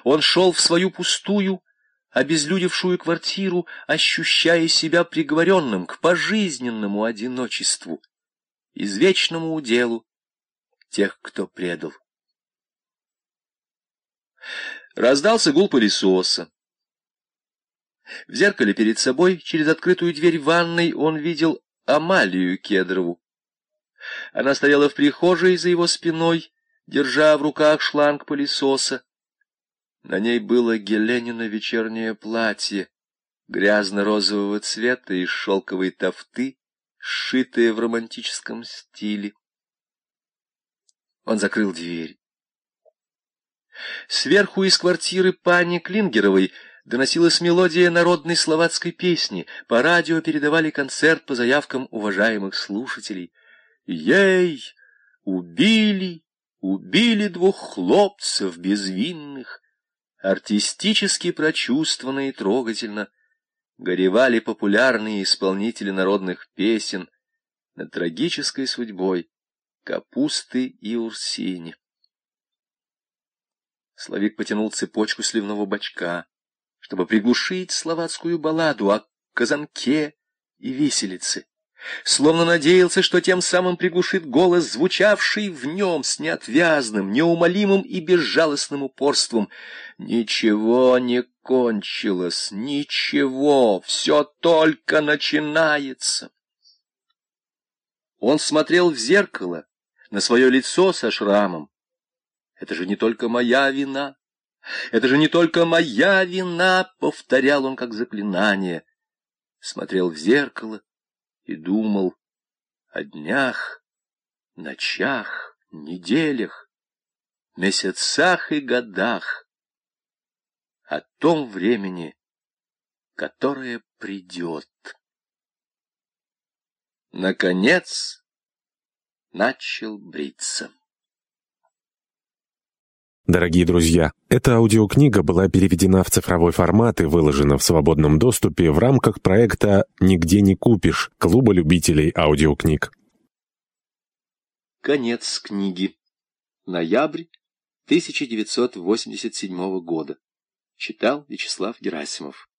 Он шел в свою пустую, обезлюдевшую квартиру, ощущая себя приговоренным к пожизненному одиночеству, извечному уделу тех, кто предал. Раздался гул пылесоса. В зеркале перед собой, через открытую дверь ванной, он видел Амалию Кедрову. Она стояла в прихожей за его спиной, держа в руках шланг пылесоса. На ней было Геленино вечернее платье, грязно-розового цвета из шелковой тафты, сшитое в романтическом стиле. Он закрыл дверь. Сверху из квартиры пани Клингеровой доносилась мелодия народной словацкой песни. По радио передавали концерт по заявкам уважаемых слушателей. «Ей! Убили! Убили двух хлопцев безвинных!» Артистически прочувствованно и трогательно горевали популярные исполнители народных песен над трагической судьбой Капусты и Урсини. Славик потянул цепочку сливного бачка, чтобы приглушить словацкую балладу о казанке и виселице, словно надеялся, что тем самым приглушит голос, звучавший в нем с неотвязным, неумолимым и безжалостным упорством. Ничего не кончилось, ничего, все только начинается. Он смотрел в зеркало на свое лицо со шрамом. «Это же не только моя вина! Это же не только моя вина!» — повторял он как заклинание. Смотрел в зеркало и думал о днях, ночах, неделях, месяцах и годах, о том времени, которое придет. Наконец начал бриться. Дорогие друзья, эта аудиокнига была переведена в цифровой формат и выложена в свободном доступе в рамках проекта «Нигде не купишь» Клуба любителей аудиокниг. Конец книги. Ноябрь 1987 года. Читал Вячеслав Герасимов.